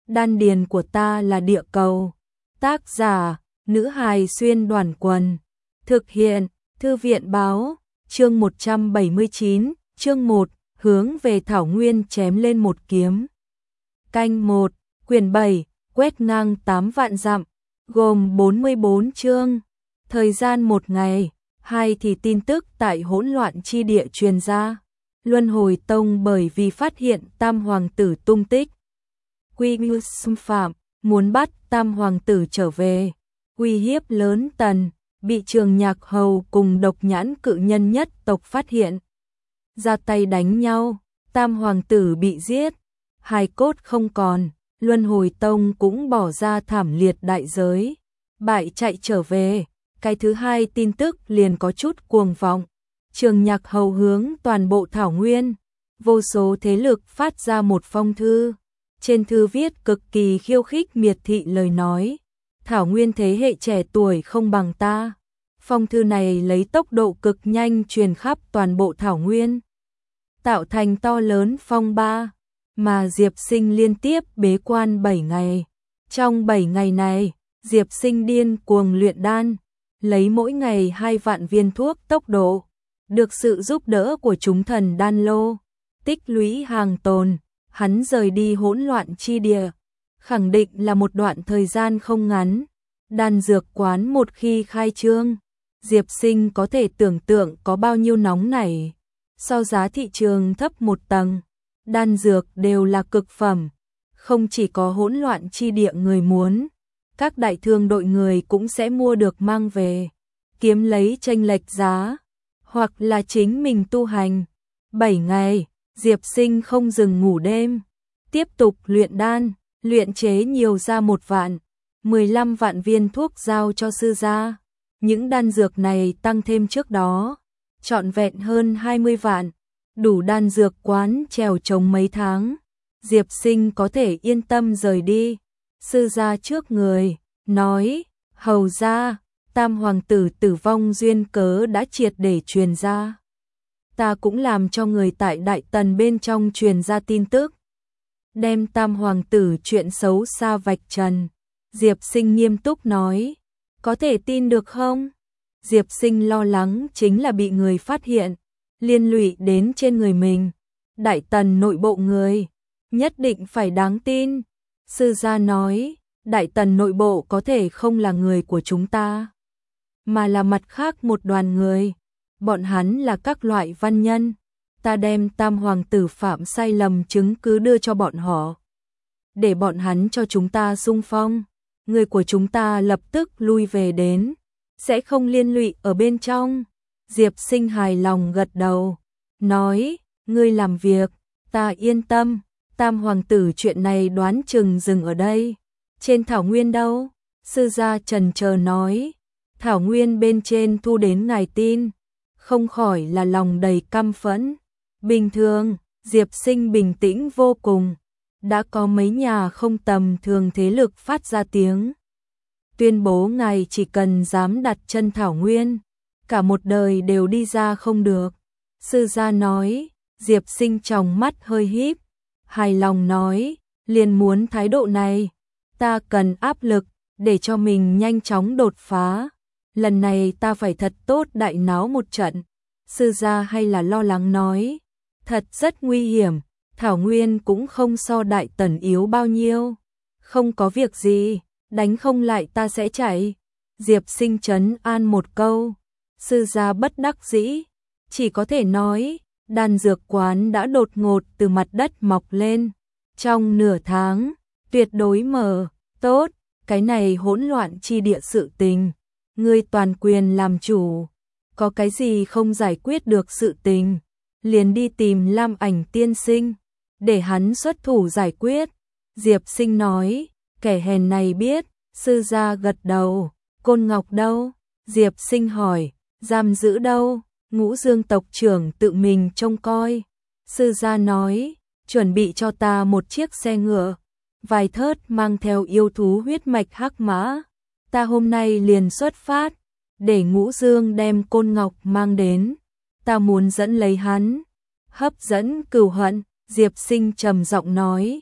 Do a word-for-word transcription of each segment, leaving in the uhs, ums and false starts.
Đan điền của ta là địa cầu. Tác giả, nữ hài xuyên đoàn quần. Thực hiện, Thư viện báo, chương một trăm bảy mươi chín, chương một, hướng về thảo nguyên chém lên một kiếm. Canh một, quyển bảy, quét ngang tám vạn dặm, gồm bốn mươi bốn chương. Thời gian một ngày, hai thì tin tức tại hỗn loạn chi địa truyền ra. Luân Hồi Tông bởi vì phát hiện Tam Hoàng tử tung tích. Quy mưu xâm phạm, muốn bắt Tam Hoàng tử trở về. Uy hiếp lớn Tần, bị Trường Nhạc Hầu cùng Độc Nhãn cự nhân nhất tộc phát hiện. Ra tay đánh nhau, Tam Hoàng tử bị giết, hài cốt không còn, Luân Hồi Tông cũng bỏ ra thảm liệt đại giới. Bại chạy trở về, cái thứ hai tin tức liền có chút cuồng vọng. Trường Nhạc Hầu hướng toàn bộ thảo nguyên, vô số thế lực phát ra một phong thư. Trên thư viết cực kỳ khiêu khích miệt thị lời nói. Thảo nguyên thế hệ trẻ tuổi không bằng ta. Phong thư này lấy tốc độ cực nhanh truyền khắp toàn bộ thảo nguyên, tạo thành to lớn phong ba, mà Diệp Sinh liên tiếp bế quan bảy ngày. Trong bảy ngày này, Diệp Sinh điên cuồng luyện đan, lấy mỗi ngày hai vạn viên thuốc tốc độ, được sự giúp đỡ của chúng thần đan lô, tích lũy hàng tồn, hắn rời đi hỗn loạn chi địa, khẳng định là một đoạn thời gian không ngắn. Đan dược quán một khi khai trương, Diệp Sinh có thể tưởng tượng có bao nhiêu nóng nảy. So giá thị trường thấp một tầng, đan dược đều là cực phẩm, không chỉ có hỗn loạn chi địa người muốn, các đại thương đội người cũng sẽ mua được mang về, kiếm lấy chênh lệch giá, hoặc là chính mình tu hành. Bảy ngày, Diệp Sinh không dừng ngủ đêm, tiếp tục luyện đan, luyện chế nhiều ra một vạn, mười lăm vạn viên thuốc giao cho sư gia. Những đan dược này tăng thêm trước đó, trọn vẹn hơn hai mươi vạn, đủ đan dược quán trèo trống mấy tháng. Diệp Sinh có thể yên tâm rời đi. Sư gia trước người, nói, hầu gia, Tam Hoàng tử tử vong duyên cớ đã triệt để truyền ra. Ta cũng làm cho người tại Đại Tần bên trong truyền ra tin tức, đem Tam Hoàng tử chuyện xấu xa vạch trần. Diệp Sinh nghiêm túc nói, có thể tin được không? Diệp Sinh lo lắng chính là bị người phát hiện, liên lụy đến trên người mình. Đại Tần nội bộ người, nhất định phải đáng tin. Sư gia nói, Đại Tần nội bộ có thể không là người của chúng ta, mà là mặt khác một đoàn người. Bọn hắn là các loại văn nhân. Ta đem Tam Hoàng tử phạm sai lầm chứng cứ đưa cho bọn họ, để bọn hắn cho chúng ta xung phong. Người của chúng ta lập tức lui về đến, sẽ không liên lụy ở bên trong. Diệp Sinh hài lòng gật đầu, nói, ngươi làm việc, ta yên tâm. Tam Hoàng tử chuyện này đoán chừng dừng ở đây. Trên thảo nguyên đâu? Sư gia trần chờ nói, thảo nguyên bên trên thu đến ngài tin, không khỏi là lòng đầy căm phẫn. Bình thường, Diệp Sinh bình tĩnh vô cùng. Đã có mấy nhà không tầm thường thế lực phát ra tiếng tuyên bố ngài chỉ cần dám đặt chân thảo nguyên, cả một đời đều đi ra không được. Sư gia nói. Diệp Sinh trong mắt hơi híp, hài lòng nói, liền muốn thái độ này. Ta cần áp lực, để cho mình nhanh chóng đột phá. Lần này ta phải thật tốt đại náo một trận. Sư gia hay là lo lắng nói, thật rất nguy hiểm. Thảo nguyên cũng không so Đại Tần yếu bao nhiêu. Không có việc gì, đánh không lại ta sẽ chạy. Diệp Sinh trấn an một câu. Sư gia bất đắc dĩ, chỉ có thể nói, đan dược quán đã đột ngột từ mặt đất mọc lên. Trong nửa tháng, tuyệt đối mở, tốt, cái này hỗn loạn chi địa sự tình. Ngươi toàn quyền làm chủ, có cái gì không giải quyết được sự tình, liền đi tìm Lam Ảnh tiên sinh, để hắn xuất thủ giải quyết. Diệp Sinh nói, kẻ hèn này biết. Sư gia gật đầu. Côn Ngọc đâu? Diệp Sinh hỏi. Giam giữ đâu? Ngũ Dương tộc trưởng tự mình trông coi. Sư gia nói, chuẩn bị cho ta một chiếc xe ngựa, vài thớt mang theo yêu thú huyết mạch hắc mã. Ta hôm nay liền xuất phát, để Ngũ Dương đem Côn Ngọc mang đến. Ta muốn dẫn lấy hắn, hấp dẫn cừu hận. Diệp Sinh trầm giọng nói,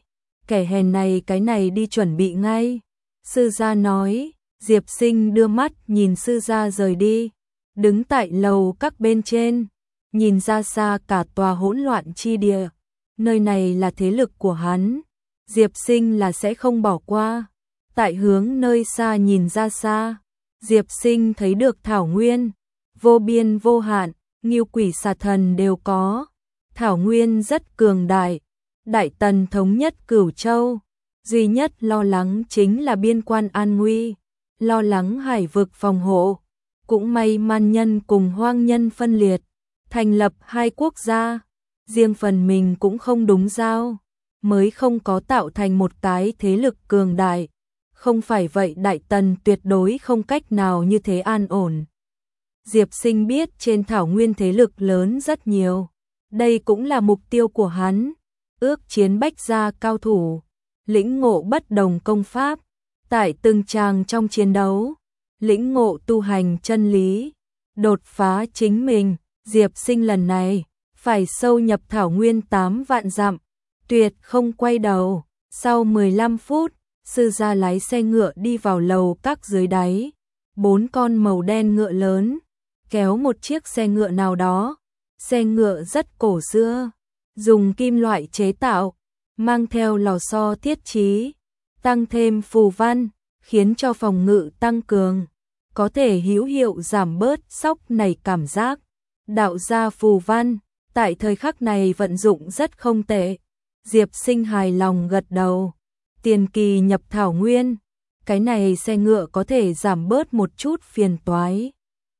kẻ hèn này cái này đi chuẩn bị ngay. Sư gia nói, Diệp Sinh đưa mắt nhìn sư gia rời đi, đứng tại lầu các bên trên, nhìn ra xa cả tòa hỗn loạn chi địa. Nơi này là thế lực của hắn, Diệp Sinh là sẽ không bỏ qua. Tại hướng nơi xa nhìn ra xa, Diệp Sinh thấy được thảo nguyên, vô biên vô hạn, ngưu quỷ xà thần đều có. Thảo nguyên rất cường đại, Đại Tần thống nhất Cửu Châu, duy nhất lo lắng chính là biên quan an nguy, lo lắng hải vực phòng hộ. Cũng may man nhân cùng hoang nhân phân liệt, thành lập hai quốc gia, riêng phần mình cũng không đúng giao, mới không có tạo thành một cái thế lực cường đại. Không phải vậy Đại Tần tuyệt đối không cách nào như thế an ổn. Diệp Sinh biết trên thảo nguyên thế lực lớn rất nhiều, đây cũng là mục tiêu của hắn, ước chiến bách gia cao thủ, lĩnh ngộ bất đồng công pháp, tại từng tràng trong chiến đấu, lĩnh ngộ tu hành chân lý, đột phá chính mình. Diệp Sinh lần này phải sâu nhập thảo nguyên tám vạn dặm, tuyệt không quay đầu. Sau mười lăm phút, sư gia lái xe ngựa đi vào lầu các dưới đáy, bốn con màu đen ngựa lớn kéo một chiếc xe ngựa nào đó. Xe ngựa rất cổ xưa, dùng kim loại chế tạo, mang theo lò xo thiết trí, tăng thêm phù văn, khiến cho phòng ngự tăng cường, có thể hữu hiệu giảm bớt sốc này cảm giác. Đạo gia phù văn, tại thời khắc này vận dụng rất không tệ. Diệp Sinh hài lòng gật đầu. Tiền kỳ nhập thảo nguyên, cái này xe ngựa có thể giảm bớt một chút phiền toái.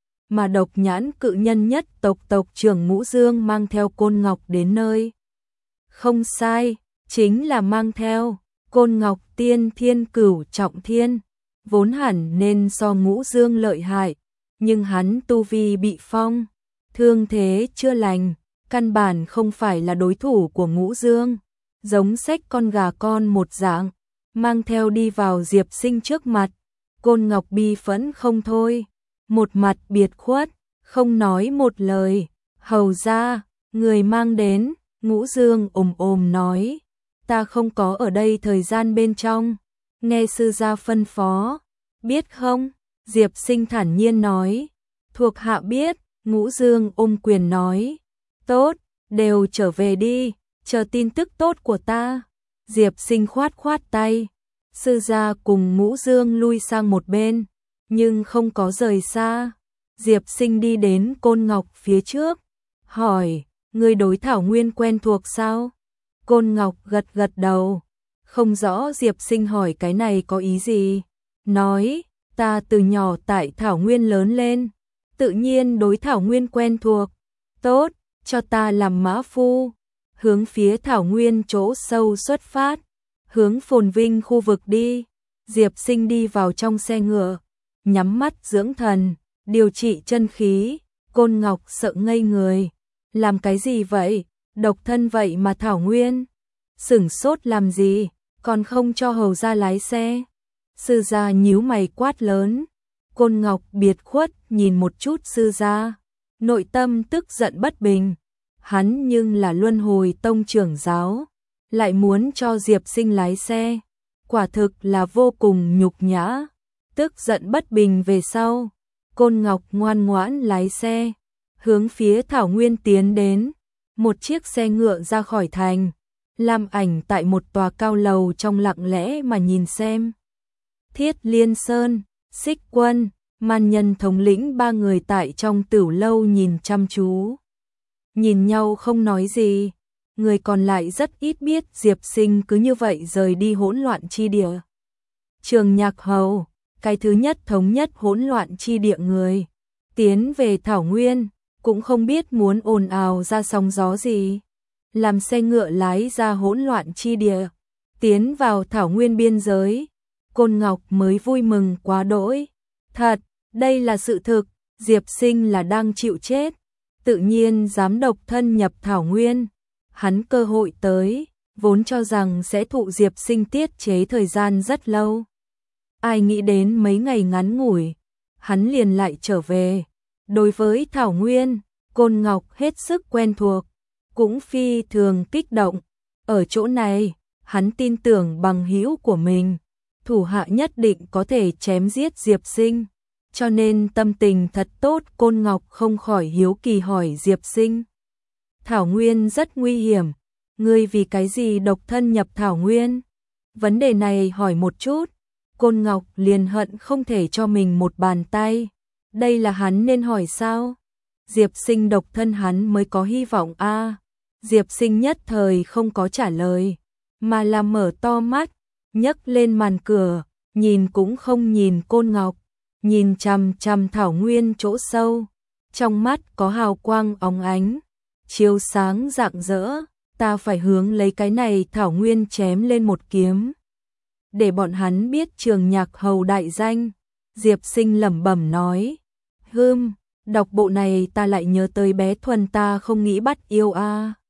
Mà Độc Nhãn cự nhân nhất tộc tộc trưởng Ngũ Dương mang theo Côn Ngọc đến nơi. Không sai, chính là mang theo Côn Ngọc tiên thiên cửu trọng thiên, vốn hẳn nên so Ngũ Dương lợi hại, nhưng hắn tu vi bị phong, thương thế chưa lành, căn bản không phải là đối thủ của Ngũ Dương, giống xách con gà con một dạng, mang theo đi vào Diệp Sinh trước mặt. Côn Ngọc bi phẫn không thôi, một mặt biệt khuất, không nói một lời. Hầu ra, người mang đến. Ngũ Dương ồm ồm nói, ta không có ở đây thời gian bên trong, nghe sư gia phân phó, biết không? Diệp Sinh thản nhiên nói, thuộc hạ biết. Ngũ Dương ôm quyền nói, tốt, đều trở về đi, chờ tin tức tốt của ta. Diệp Sinh khoát khoát tay, sư gia cùng Ngũ Dương lui sang một bên, nhưng không có rời xa. Diệp Sinh đi đến Côn Ngọc phía trước, hỏi, người đối thảo nguyên quen thuộc sao? Côn Ngọc gật gật đầu, không rõ Diệp Sinh hỏi cái này có ý gì. Nói, ta từ nhỏ tại thảo nguyên lớn lên, tự nhiên đối thảo nguyên quen thuộc. Tốt, cho ta làm mã phu, hướng phía thảo nguyên chỗ sâu xuất phát, hướng phồn vinh khu vực đi. Diệp Sinh đi vào trong xe ngựa, nhắm mắt dưỡng thần, điều trị chân khí. Côn Ngọc sợ ngây người, làm cái gì vậy? Độc thân vậy mà thảo nguyên, sửng sốt làm gì, còn không cho hầu gia lái xe. Sư gia nhíu mày quát lớn. Côn Ngọc biệt khuất nhìn một chút sư gia, nội tâm tức giận bất bình. Hắn nhưng là Luân Hồi Tông trưởng giáo, lại muốn cho Diệp Sinh lái xe, quả thực là vô cùng nhục nhã. Tức giận bất bình về sau, Côn Ngọc ngoan ngoãn lái xe, hướng phía thảo nguyên tiến đến. Một chiếc xe ngựa ra khỏi thành, Lam Ảnh tại một tòa cao lầu trong lặng lẽ mà nhìn xem. Thiết Liên Sơn, Xích Quân, Man Nhân thống lĩnh ba người tại trong tửu lâu nhìn chăm chú. Nhìn nhau không nói gì, người còn lại rất ít biết Diệp Sinh cứ như vậy rời đi hỗn loạn chi địa. Trường Nhạc Hầu, cái thứ nhất thống nhất hỗn loạn chi địa người, tiến về thảo nguyên, cũng không biết muốn ồn ào ra sóng gió gì. Làm xe ngựa lái ra hỗn loạn chi địa, tiến vào thảo nguyên biên giới. Côn Ngọc mới vui mừng quá đỗi. Thật, đây là sự thực, Diệp Sinh là đang chịu chết, tự nhiên dám độc thân nhập thảo nguyên. Hắn cơ hội tới, vốn cho rằng sẽ thụ Diệp Sinh tiết chế thời gian rất lâu. Ai nghĩ đến mấy ngày ngắn ngủi, hắn liền lại trở về. Đối với thảo nguyên, Côn Ngọc hết sức quen thuộc, cũng phi thường kích động. Ở chỗ này, hắn tin tưởng bằng hữu của mình, thủ hạ nhất định có thể chém giết Diệp Sinh, cho nên tâm tình thật tốt. Côn Ngọc không khỏi hiếu kỳ hỏi Diệp Sinh, Thảo Nguyên rất nguy hiểm, ngươi vì cái gì độc thân nhập Thảo Nguyên? Vấn đề này hỏi một chút, Côn Ngọc liền hận không thể cho mình một bàn tay. Đây là hắn nên hỏi sao? Diệp Sinh độc thân hắn mới có hy vọng a. À, Diệp Sinh nhất thời không có trả lời, mà là mở to mắt, nhấc lên màn cửa, nhìn cũng không nhìn Côn Ngọc, nhìn chằm chằm Thảo Nguyên chỗ sâu, trong mắt có hào quang óng ánh, chiếu sáng rạng rỡ, ta phải hướng lấy cái này Thảo Nguyên chém lên một kiếm, để bọn hắn biết Trường Nhạc Hầu đại danh. Diệp Sinh lẩm bẩm nói, hừm, đọc bộ này ta lại nhớ tới bé Thuần ta không nghĩ bắt yêu a. À.